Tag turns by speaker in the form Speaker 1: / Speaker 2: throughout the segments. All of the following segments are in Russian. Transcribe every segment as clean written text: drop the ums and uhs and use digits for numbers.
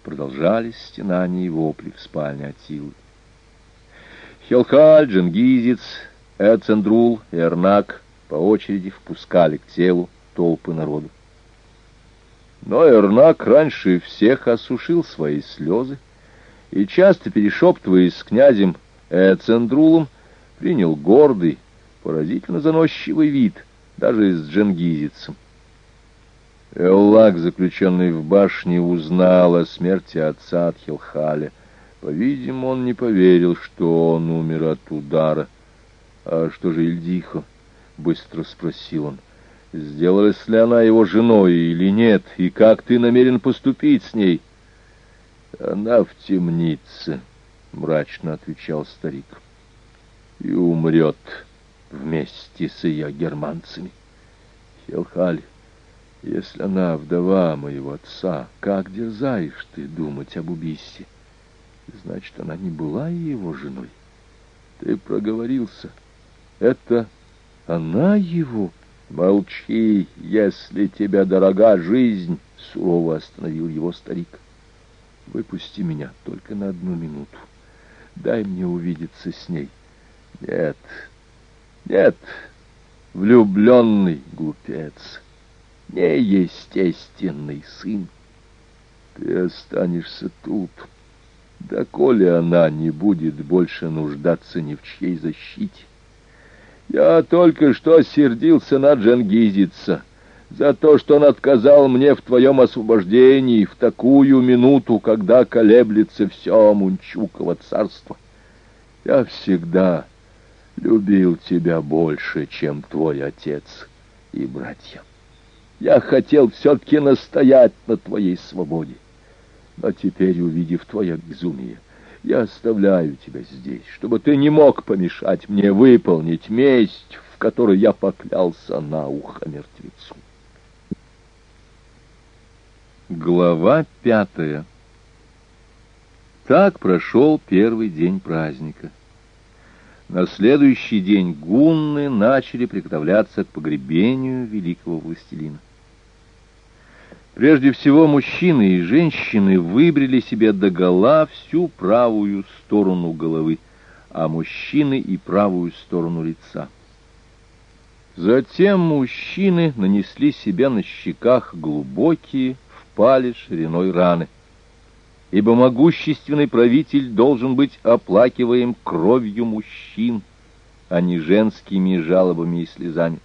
Speaker 1: продолжались стенания и вопли в спальне Аттилы. Хелхаль, Дженгизец, Эцендрул и Эрнак по очереди впускали к телу толпы народу. Но Эрнак раньше всех осушил свои слезы и, часто перешептываясь с князем Эцендрулом, принял гордый, поразительно заносчивый вид, даже с Дженгизицем. Эллак, заключенный в башне, узнал о смерти отца от Хелхаля. По-видимому, он не поверил, что он умер от удара. «А что же Ильдихо?» — быстро спросил он. «Сделалась ли она его женой или нет, и как ты намерен поступить с ней?» «Она в темнице», — мрачно отвечал старик, — «и умрет вместе с ее германцами. Хелхаль, если она вдова моего отца, как дерзаешь ты думать об убийстве? Значит, она не была его женой. Ты проговорился. Это она его? Молчи, если тебе дорога жизнь, — сурово остановил его старик. Выпусти меня только на 1 минуту. Дай мне увидеться с ней. Нет, нет, влюбленный глупец, неестественный сын. Ты останешься тут, доколе она не будет больше нуждаться ни в чьей защите. Я только что сердился на Дженгизица за то, что он отказал мне в твоем освобождении в такую минуту, когда колеблется все Мунчуково царство. Я всегда любил тебя больше, чем твой отец и братья. Я хотел все-таки настоять на твоей свободе. Но теперь, увидев твое безумие, я оставляю тебя здесь, чтобы ты не мог помешать мне выполнить месть, в которой я поклялся на ухо мертвецу. Глава 5. Так прошел первый день праздника. На следующий день гунны начали приготовляться к погребению великого властелина. Прежде всего, мужчины и женщины выбрили себе догола всю правую сторону головы, а мужчины и правую сторону лица. Затем мужчины нанесли себе на щеках глубокие, впали шириной раны, ибо могущественный правитель должен быть оплакиваем кровью мужчин, а не женскими жалобами и слезами.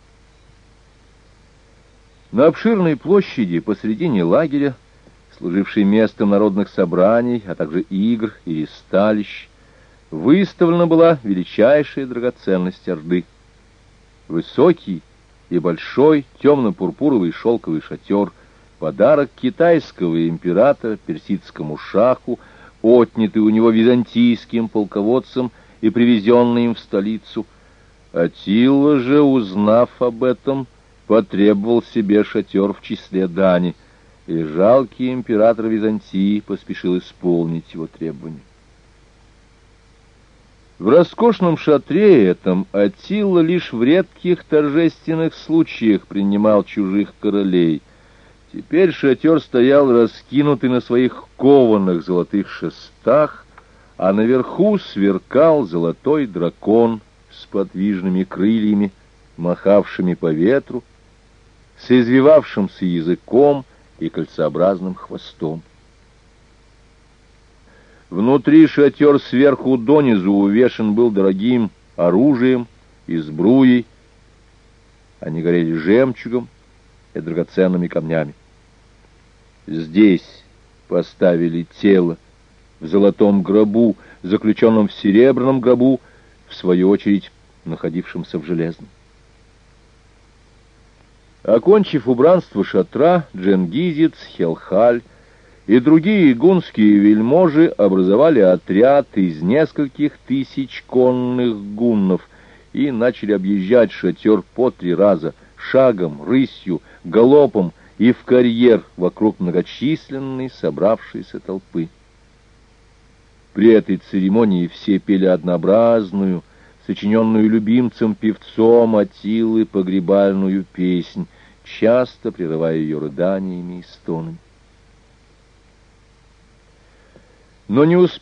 Speaker 1: На обширной площади посредине лагеря, служившей местом народных собраний, а также игр и ристалищ, выставлена была величайшая драгоценность Орды. Высокий и большой темно-пурпуровый шелковый шатер, подарок китайского императора персидскому шаху, отнятый у него византийским полководцем и привезенный им в столицу. Аттила же, узнав об этом, потребовал себе шатер в числе дани, и жалкий император Византии поспешил исполнить его требования. В роскошном шатре этом Аттила лишь в редких торжественных случаях принимал чужих королей. Теперь шатер стоял раскинутый на своих кованых золотых шестах, а наверху сверкал золотой дракон с подвижными крыльями, махавшими по ветру, с извивавшимся языком и кольцеобразным хвостом. Внутри шатер сверху донизу увешан был дорогим оружием и сбруей. Они горели жемчугом и драгоценными камнями. Здесь поставили тело в золотом гробу, заключенном в серебряном гробу, в свою очередь находившемся в железном. Окончив убранство шатра, Дженгизец, Хелхаль и другие гунские вельможи образовали отряд из нескольких тысяч конных гуннов и начали объезжать шатер по 3 раза, шагом, рысью, галопом и в карьер вокруг многочисленной собравшейся толпы. При этой церемонии все пели однообразную, сочиненную любимцем-певцом Аттилы погребальную песнь, часто прерывая ее рыданиями и стонами. Но не успел